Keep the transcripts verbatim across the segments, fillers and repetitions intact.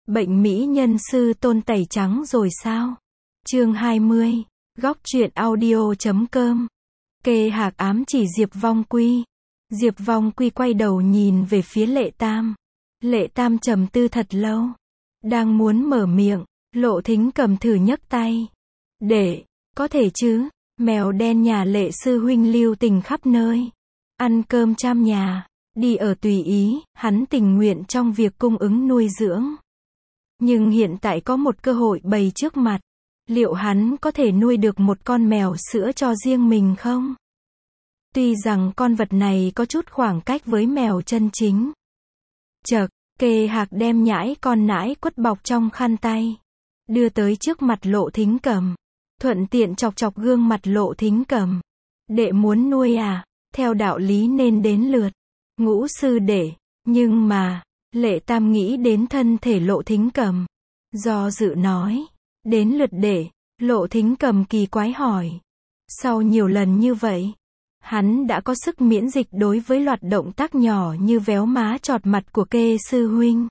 Bệnh mỹ nhân sư tôn tẩy trắng rồi sao? Chương hai mươi. Góc truyện audio chấm com. Kê Hạc ám chỉ Diệp Vong Quy. Diệp Vong Quy quay đầu nhìn về phía Lệ Tam. Lệ Tam trầm tư thật lâu. Đang muốn mở miệng, Lộ Thính Cầm thử nhấc tay. Để, có thể chứ, mèo đen nhà Lệ sư huynh lưu tình khắp nơi. Ăn cơm trăm nhà, đi ở tùy ý, hắn tình nguyện trong việc cung ứng nuôi dưỡng. Nhưng hiện tại có một cơ hội bày trước mặt. Liệu hắn có thể nuôi được một con mèo sữa cho riêng mình không? Tuy rằng con vật này có chút khoảng cách với mèo chân chính. Chợt, Kê Hạc đem nhãi con nãi quất bọc trong khăn tay. Đưa tới trước mặt Lộ Thính Cầm. Thuận tiện chọc chọc gương mặt Lộ Thính Cầm. Đệ muốn nuôi à? Theo đạo lý nên đến lượt Ngũ sư đệ. Nhưng mà, Lệ Tam nghĩ đến thân thể Lộ Thính Cầm. Do dự nói. Đến lượt đệ. Lộ Thính Cầm kỳ quái hỏi. Sau nhiều lần như vậy, hắn đã có sức miễn dịch đối với loạt động tác nhỏ như véo má chọt mặt của Kê sư huynh.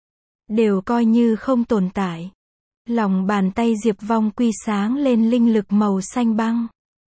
Đều coi như không tồn tại. Lòng bàn tay Diệp Vong Quy sáng lên linh lực màu xanh băng.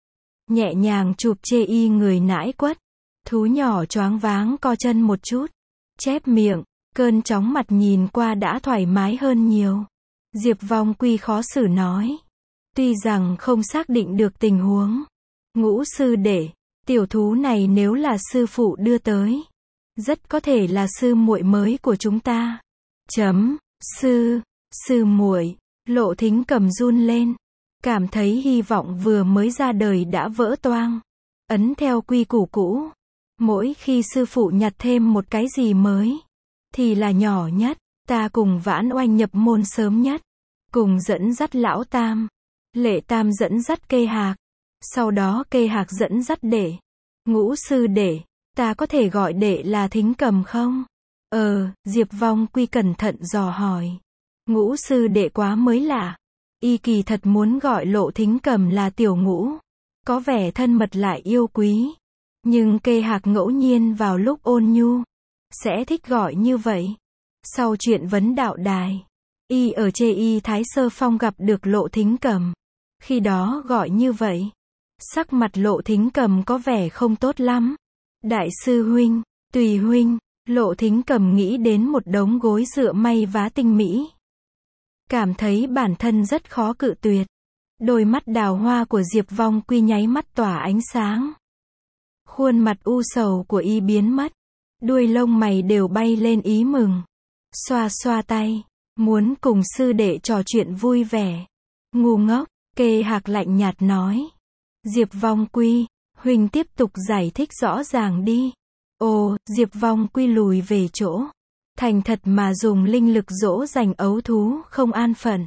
Nhẹ nhàng chụp chê y người nãi quất. Thú nhỏ choáng váng co chân một chút. Chép miệng, cơn chóng mặt nhìn qua đã thoải mái hơn nhiều. Diệp Vong Quy khó xử nói. Tuy rằng không xác định được tình huống. Ngũ sư đệ, tiểu thú này nếu là sư phụ đưa tới, rất có thể là sư muội mới của chúng ta. Chấm, sư, sư muội, Lộ Thính Cầm run lên. Cảm thấy hy vọng vừa mới ra đời đã vỡ toang. Ấn theo quy củ cũ. Mỗi khi sư phụ nhặt thêm một cái gì mới, thì là nhỏ nhất. Ta cùng Vãn Oanh nhập môn sớm nhất. Cùng dẫn dắt lão Tam. Lệ Tam dẫn dắt Kê Hạc. Sau đó Kê Hạc dẫn dắt đệ. Ngũ sư đệ, ta có thể gọi đệ là Thính Cầm không? Ờ, Diệp Vong Quy cẩn thận dò hỏi. Ngũ sư đệ quá mới lạ. Y kỳ thật muốn gọi Lộ Thính Cầm là tiểu ngũ. Có vẻ thân mật lại yêu quý. Nhưng Kê Hạc ngẫu nhiên vào lúc ôn nhu, sẽ thích gọi như vậy. Sau chuyện vấn đạo đài, y ở chê y Thái Sơ Phong gặp được Lộ Thính Cầm. Khi đó gọi như vậy. Sắc mặt Lộ Thính Cầm có vẻ không tốt lắm. Đại sư huynh, tùy huynh, Lộ Thính Cầm nghĩ đến một đống gối dựa may vá tinh mỹ. Cảm thấy bản thân rất khó cự tuyệt. Đôi mắt đào hoa của Diệp Vong Quy nháy mắt tỏa ánh sáng. Khuôn mặt u sầu của y biến mất. Đuôi lông mày đều bay lên ý mừng. Xoa xoa tay. Muốn cùng sư đệ trò chuyện vui vẻ. Ngu ngốc, Kê Hạc lạnh nhạt nói. Diệp Vong Quy, huynh tiếp tục giải thích rõ ràng đi. Ồ, Diệp Vong Quy lùi về chỗ. Thành thật mà dùng linh lực dỗ dành ấu thú không an phận.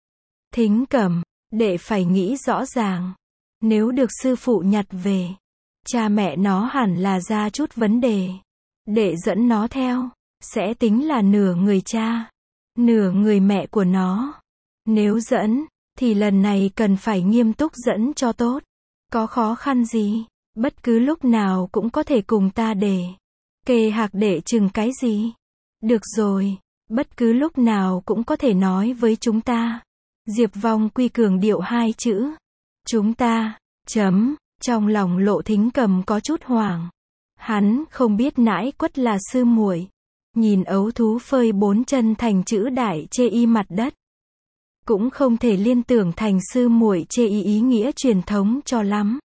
Thính Cầm, đệ phải nghĩ rõ ràng. Nếu được sư phụ nhặt về, cha mẹ nó hẳn là ra chút vấn đề. Đệ dẫn nó theo, sẽ tính là nửa người cha, nửa người mẹ của nó. Nếu dẫn, thì lần này cần phải nghiêm túc dẫn cho tốt. Có khó khăn gì, bất cứ lúc nào cũng có thể cùng ta để. Kê Hạc đệ chừng cái gì? Được rồi, bất cứ lúc nào cũng có thể nói với chúng ta. Diệp Vong Quy cường điệu hai chữ. Chúng ta, chấm, trong lòng Lộ Thính Cầm có chút hoảng. Hắn không biết nãi quất là sư muội. Nhìn ấu thú phơi bốn chân thành chữ đại chê y mặt đất. Cũng không thể liên tưởng thành sư muội chê y ý nghĩa truyền thống cho lắm.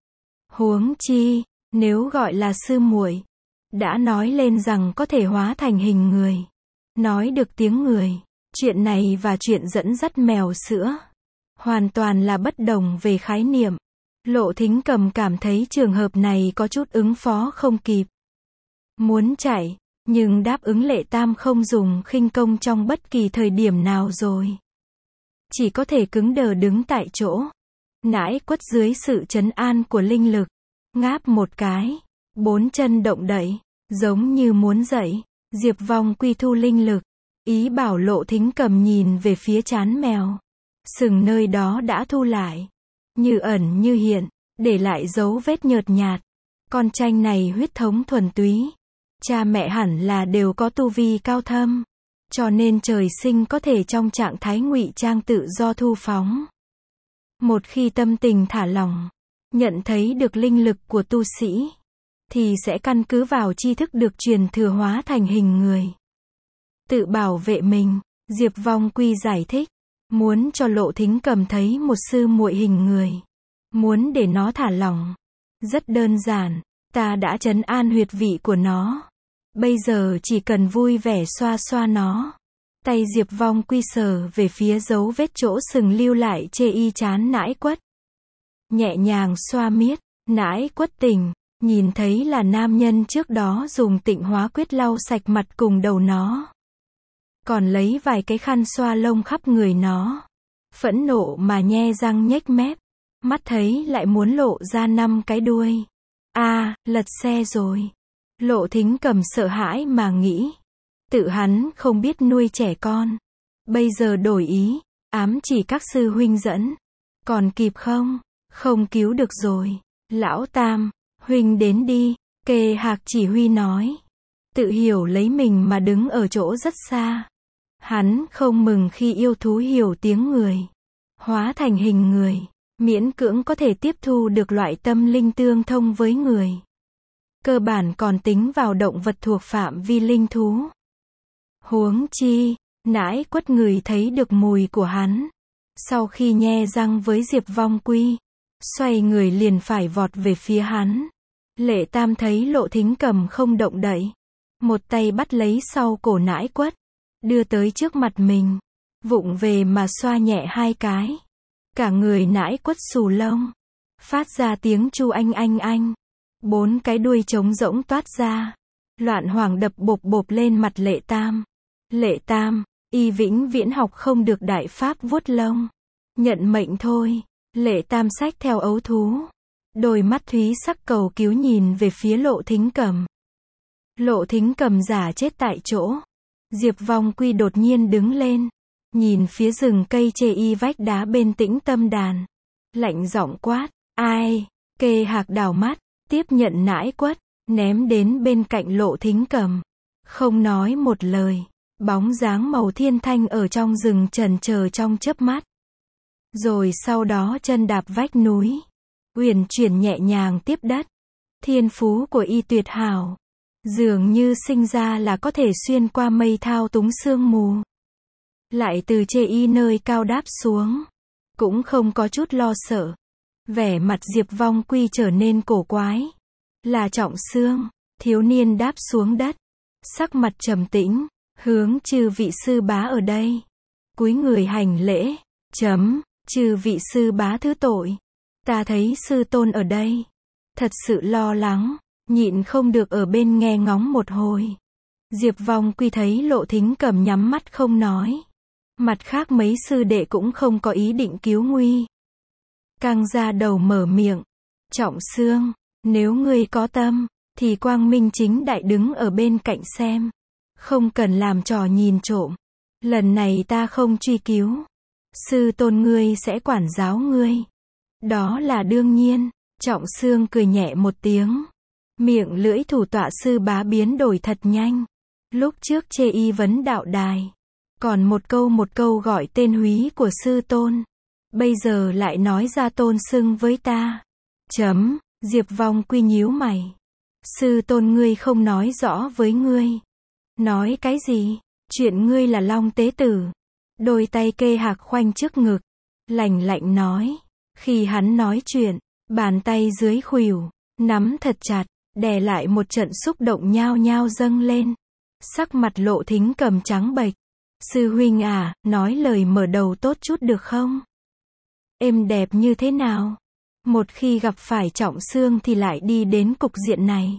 Huống chi, nếu gọi là sư muội, đã nói lên rằng có thể hóa thành hình người, nói được tiếng người. Chuyện này và chuyện dẫn dắt mèo sữa hoàn toàn là bất đồng về khái niệm. Lộ Thính Cầm cảm thấy trường hợp này có chút ứng phó không kịp. Muốn chạy, nhưng đáp ứng Lệ Tam không dùng khinh công trong bất kỳ thời điểm nào rồi. Chỉ có thể cứng đờ đứng tại chỗ. Nãi quất dưới sự trấn an của linh lực. Ngáp một cái. Bốn chân động đậy. Giống như muốn dậy. Diệp Vong Quy thu linh lực. Ý bảo Lộ Thính Cầm nhìn về phía trán mèo. Sừng nơi đó đã thu lại. Như ẩn như hiện. Để lại dấu vết nhợt nhạt. Con tranh này huyết thống thuần túy. Cha mẹ hẳn là đều có tu vi cao thâm. cho nên trời sinh có thể trong trạng thái ngụy trang tự do thu phóng. Một khi tâm tình thả lỏng, nhận thấy được linh lực của tu sĩ, thì sẽ căn cứ vào tri thức được truyền thừa hóa thành hình người. Tự bảo vệ mình, Diệp Vong Quy giải thích, muốn cho Lộ Thính Cầm thấy một sư muội hình người, muốn để nó thả lỏng. Rất đơn giản, ta đã trấn an huyệt vị của nó. Bây giờ chỉ cần vui vẻ xoa xoa nó. Tay Diệp Vong Quy sờ về phía dấu vết chỗ sừng lưu lại chê y chán Nãi Quất. Nhẹ nhàng xoa miết, Nãi Quất tỉnh, nhìn thấy là nam nhân trước đó dùng Tịnh Hóa Quyết lau sạch mặt cùng đầu nó. Còn lấy vài cái khăn xoa lông khắp người nó. Phẫn nộ mà nhe răng nhếch mép. Mắt thấy lại muốn lộ ra năm cái đuôi. A, à, lật xe rồi. Lộ Thính Cầm sợ hãi mà nghĩ. Tự hắn không biết nuôi trẻ con. Bây giờ đổi ý, ám chỉ các sư huynh dẫn. Còn kịp không? Không cứu được rồi. Lão Tam, huynh đến đi. Kề Hạc chỉ huy nói. Tự hiểu lấy mình mà đứng ở chỗ rất xa. Hắn không mừng khi yêu thú hiểu tiếng người. Hóa thành hình người. Miễn cưỡng có thể tiếp thu được loại tâm linh tương thông với người. Cơ bản còn tính vào động vật thuộc phạm vi linh thú. Huống chi, Nãi Quất người thấy được mùi của hắn. Sau khi nhe răng với Diệp Vong Quy, xoay người liền phải vọt về phía hắn. Lệ Tam thấy Lộ Thính Cầm không động đậy. Một tay bắt lấy sau cổ Nãi Quất, đưa tới trước mặt mình. Vụng về mà xoa nhẹ hai cái. Cả người Nãi Quất xù lông. Phát ra tiếng chu anh anh anh. Bốn cái đuôi trống rỗng toát ra. Loạn hoảng đập bộp bộp lên mặt Lệ Tam. Lệ Tam, y vĩnh viễn học không được đại pháp vuốt lông. Nhận mệnh thôi. Lệ Tam xách theo ấu thú. Đôi mắt thúy sắc cầu cứu nhìn về phía Lộ Thính Cầm. Lộ Thính Cầm giả chết tại chỗ. Diệp Vong Quy đột nhiên đứng lên. Nhìn phía rừng cây chê y vách đá bên Tĩnh Tâm Đàn. Lạnh giọng quát. Ai? Kề Hạc đảo mắt. Tiếp nhận Nãi Quất. Ném đến bên cạnh Lộ Thính Cầm. Không nói một lời. Bóng dáng màu thiên thanh ở trong rừng chần chờ trong chớp mắt. Rồi sau đó chân đạp vách núi. Uyển chuyển nhẹ nhàng tiếp đất. Thiên phú của y tuyệt hảo. Dường như sinh ra là có thể xuyên qua mây thao túng sương mù. Lại từ chê y nơi cao đáp xuống. Cũng không có chút lo sợ. Vẻ mặt Diệp Vong Quy trở nên cổ quái. Là Trọng Xương. Thiếu niên đáp xuống đất. Sắc mặt trầm tĩnh. Hướng chư vị sư bá ở đây. Cúi người hành lễ. Chấm. Chư vị sư bá thứ tội. Ta thấy sư tôn ở đây. Thật sự lo lắng. Nhịn không được ở bên nghe ngóng một hồi. Diệp Vong Quy thấy Lộ Thính Cầm nhắm mắt không nói. Mặt khác mấy sư đệ cũng không có ý định cứu nguy. Căng ra đầu mở miệng. Trọng Xương, nếu ngươi có tâm, thì quang minh chính đại đứng ở bên cạnh xem. Không cần làm trò nhìn trộm. Lần này ta không truy cứu. Sư tôn ngươi sẽ quản giáo ngươi. Đó là đương nhiên. Trọng Xương cười nhẹ một tiếng. Miệng lưỡi thủ tọa sư bá biến đổi thật nhanh. Lúc trước chê y vấn đạo đài. Còn một câu một câu gọi tên húy của sư tôn. Bây giờ lại nói ra tôn xưng với ta. Chấm, Diệp Vong Quy nhíu mày. Sư tôn ngươi không nói rõ với ngươi. Nói cái gì? Chuyện ngươi là Long Tế Tử. Đôi tay Kê Hạc khoanh trước ngực. Lạnh lạnh nói. Khi hắn nói chuyện, bàn tay dưới khuỷu, nắm thật chặt, đè lại một trận xúc động nhao nhao dâng lên. Sắc mặt Lộ Thính Cầm trắng bệch. Sư huynh à, nói lời mở đầu tốt chút được không? Êm đẹp như thế nào? Một khi gặp phải Trọng Xương thì lại đi đến cục diện này.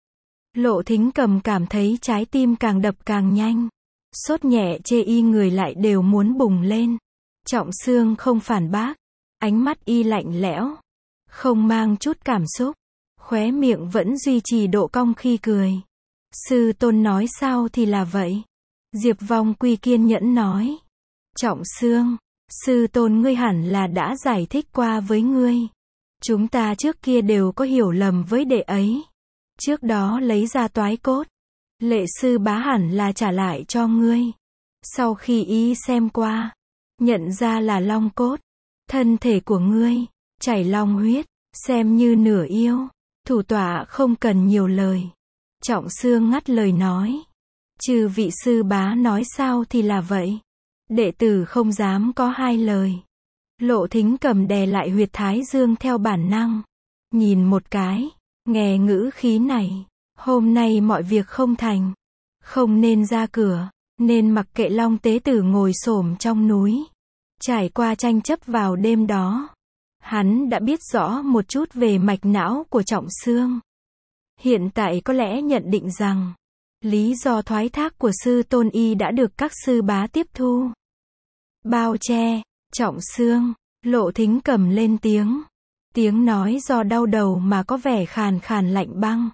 Lộ Thính Cầm cảm thấy trái tim càng đập càng nhanh. Sốt nhẹ chê y người lại đều muốn bùng lên. Trọng Xương không phản bác. Ánh mắt y lạnh lẽo. Không mang chút cảm xúc. Khóe miệng vẫn duy trì độ cong khi cười. Sư tôn nói sao thì là vậy. Diệp Vong Quy kiên nhẫn nói. Trọng Xương, sư tôn ngươi hẳn là đã giải thích qua với ngươi. Chúng ta trước kia đều có hiểu lầm với đệ ấy. Trước đó lấy ra toái cốt. Lệ sư bá hẳn là trả lại cho ngươi. Sau khi y xem qua, nhận ra là long cốt, thân thể của ngươi, chảy long huyết, xem như nửa yêu. Thủ tọa không cần nhiều lời. Trọng Xương ngắt lời nói. Chư vị sư bá nói sao thì là vậy. Đệ tử không dám có hai lời. Lộ Thính Cầm đè lại huyệt thái dương theo bản năng. Nhìn một cái, nghe ngữ khí này. Hôm nay mọi việc không thành. Không nên ra cửa, nên mặc kệ Long Tế Tử ngồi xổm trong núi. Trải qua tranh chấp vào đêm đó. Hắn đã biết rõ một chút về mạch não của Trọng Xương. Hiện tại có lẽ nhận định rằng, lý do thoái thác của sư tôn y đã được các sư bá tiếp thu. Bao che, Trọng Xương, Lộ Thính Cầm lên tiếng. Tiếng nói do đau đầu mà có vẻ khàn khàn lạnh băng.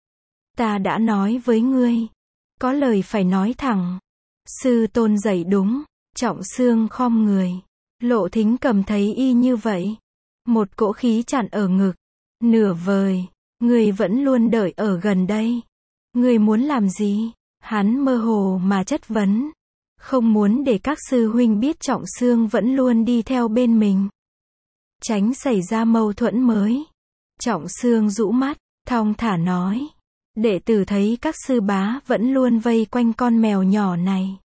Ta đã nói với ngươi, có lời phải nói thẳng. Sư tôn dạy đúng, Trọng Xương khom người. Lộ Thính Cầm thấy y như vậy. Một cỗ khí chặn ở ngực. Nửa vời, ngươi vẫn luôn đợi ở gần đây. Ngươi muốn làm gì? Hắn mơ hồ mà chất vấn. Không muốn để các sư huynh biết Trọng Xương vẫn luôn đi theo bên mình. Tránh xảy ra mâu thuẫn mới. Trọng Xương rũ mắt, thong thả nói. Đệ tử thấy các sư bá vẫn luôn vây quanh con mèo nhỏ này.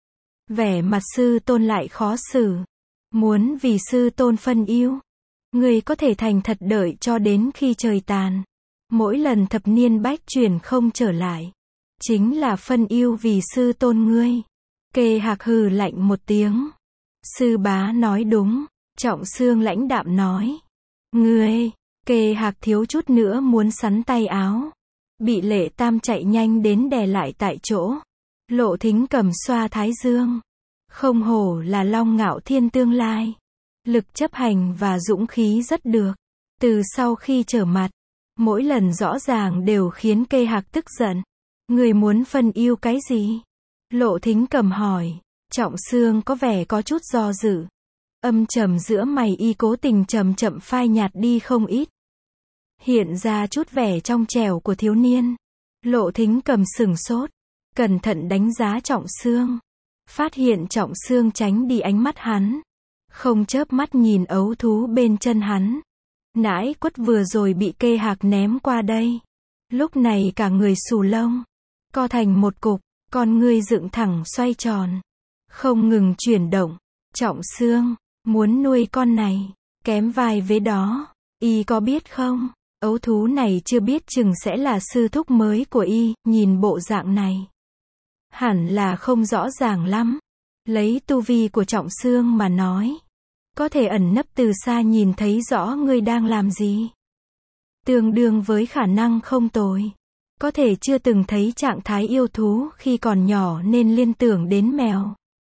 Vẻ mặt sư tôn lại khó xử. Muốn vì sư tôn phân ưu. Ngươi có thể thành thật đợi cho đến khi trời tàn. Mỗi lần thập niên bách chuyển không trở lại. Chính là phân ưu vì sư tôn ngươi. Kê Hạc hừ lạnh một tiếng. Sư bá nói đúng. Trọng Xương lãnh đạm nói. Ngươi, Kê Hạc thiếu chút nữa muốn sắn tay áo. Bị Lệ Tam chạy nhanh đến đè lại tại chỗ. Lộ Thính Cầm xoa thái dương. Không hổ là Long Ngạo Thiên tương lai. Lực chấp hành và dũng khí rất được. Từ sau khi trở mặt, mỗi lần rõ ràng đều khiến Kê Hạc tức giận. Người muốn phân ưu cái gì? Lộ Thính Cầm hỏi. Trọng Xương có vẻ có chút do dự. Âm trầm giữa mày y cố tình chậm chậm phai nhạt đi không ít. Hiện ra chút vẻ trong trẻo của thiếu niên. Lộ Thính Cầm sừng sốt. Cẩn thận đánh giá Trọng Xương. Phát hiện Trọng Xương tránh đi ánh mắt hắn. Không chớp mắt nhìn ấu thú bên chân hắn. Nãi quất vừa rồi bị Kê Hạc ném qua đây. Lúc này cả người xù lông. Co thành một cục, con ngươi dựng thẳng xoay tròn. Không ngừng chuyển động. Trọng Xương, muốn nuôi con này. Kém vài vế đó. Y có biết không? Ấu thú này chưa biết chừng sẽ là sư thúc mới của y, nhìn bộ dạng này. Hẳn là không rõ ràng lắm. Lấy tu vi của Trọng Xương mà nói. Có thể ẩn nấp từ xa nhìn thấy rõ ngươi đang làm gì. Tương đương với khả năng không tồi. Có thể chưa từng thấy trạng thái yêu thú khi còn nhỏ nên liên tưởng đến mèo.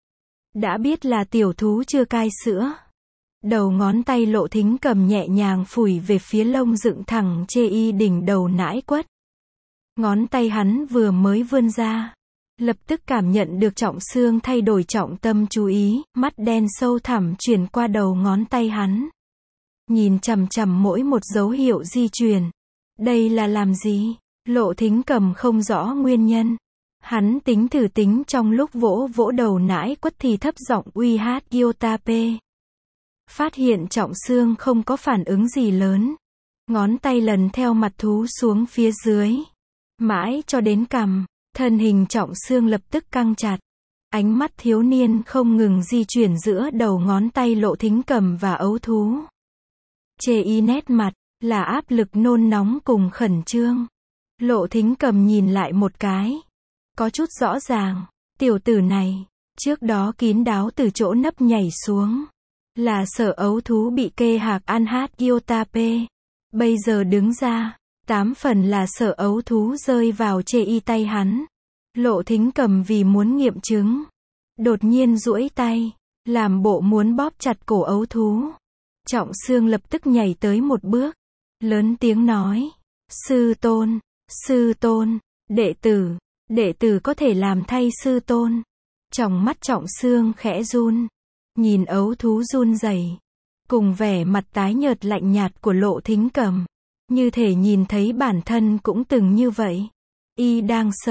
Đã biết là tiểu thú chưa cai sữa. Đầu ngón tay Lộ Thính Cầm nhẹ nhàng phủi về phía lông dựng thẳng chê y đỉnh đầu nãi quất. Ngón tay hắn vừa mới vươn ra. Lập tức cảm nhận được Trọng Xương thay đổi trọng tâm chú ý, mắt đen sâu thẳm chuyển qua đầu ngón tay hắn. Nhìn chằm chằm mỗi một dấu hiệu di chuyển. Đây là làm gì? Lộ Thính Cầm không rõ nguyên nhân. Hắn tính thử tính trong lúc vỗ vỗ đầu nãi quất thì thấp giọng uy hát Yotape. Phát hiện Trọng Xương không có phản ứng gì lớn. Ngón tay lần theo mặt thú xuống phía dưới. Mãi cho đến cằm. Thân hình Trọng Xương lập tức căng chặt. Ánh mắt thiếu niên không ngừng di chuyển giữa đầu ngón tay Lộ Thính Cầm và ấu thú. Chê y nét mặt, là áp lực nôn nóng cùng khẩn trương. Lộ Thính Cầm nhìn lại một cái. Có chút rõ ràng, tiểu tử này, trước đó kín đáo từ chỗ nấp nhảy xuống. Là sợ ấu thú bị Kê Hạc ăn hát Yotape. Bây giờ đứng ra. Tám phần là sợ ấu thú rơi vào chê y tay hắn. Lộ Thính Cầm vì muốn nghiệm chứng. Đột nhiên duỗi tay. Làm bộ muốn bóp chặt cổ ấu thú. Trọng Xương lập tức nhảy tới một bước. Lớn tiếng nói. Sư tôn, sư tôn, đệ tử, đệ tử có thể làm thay sư tôn. Trong mắt Trọng Xương khẽ run. Nhìn ấu thú run rẩy. Cùng vẻ mặt tái nhợt lạnh nhạt của Lộ Thính Cầm. Như thể nhìn thấy bản thân cũng từng như vậy. Y đang sợ,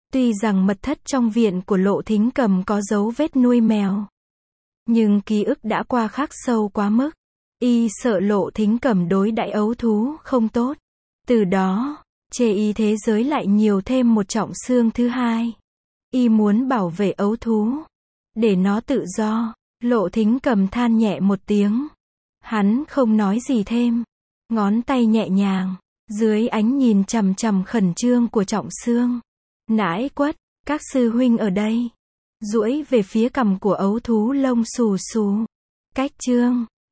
Tuy rằng mật thất trong viện của Lộ Thính Cầm có dấu vết nuôi mèo, nhưng ký ức đã qua khắc sâu quá mức. Y sợ Lộ Thính Cầm đối đãi ấu thú không tốt. Từ đó, chê y thế giới lại nhiều thêm một trọng xương thứ hai. Y muốn bảo vệ ấu thú, để nó tự do. Lộ Thính Cầm than nhẹ một tiếng. Hắn không nói gì thêm. Ngón tay nhẹ nhàng, dưới ánh nhìn chằm chằm khẩn trương của Trọng Xương. Nãi quất, các sư huynh ở đây. Duỗi về phía cằm của ấu thú lông xù xù. Cách chương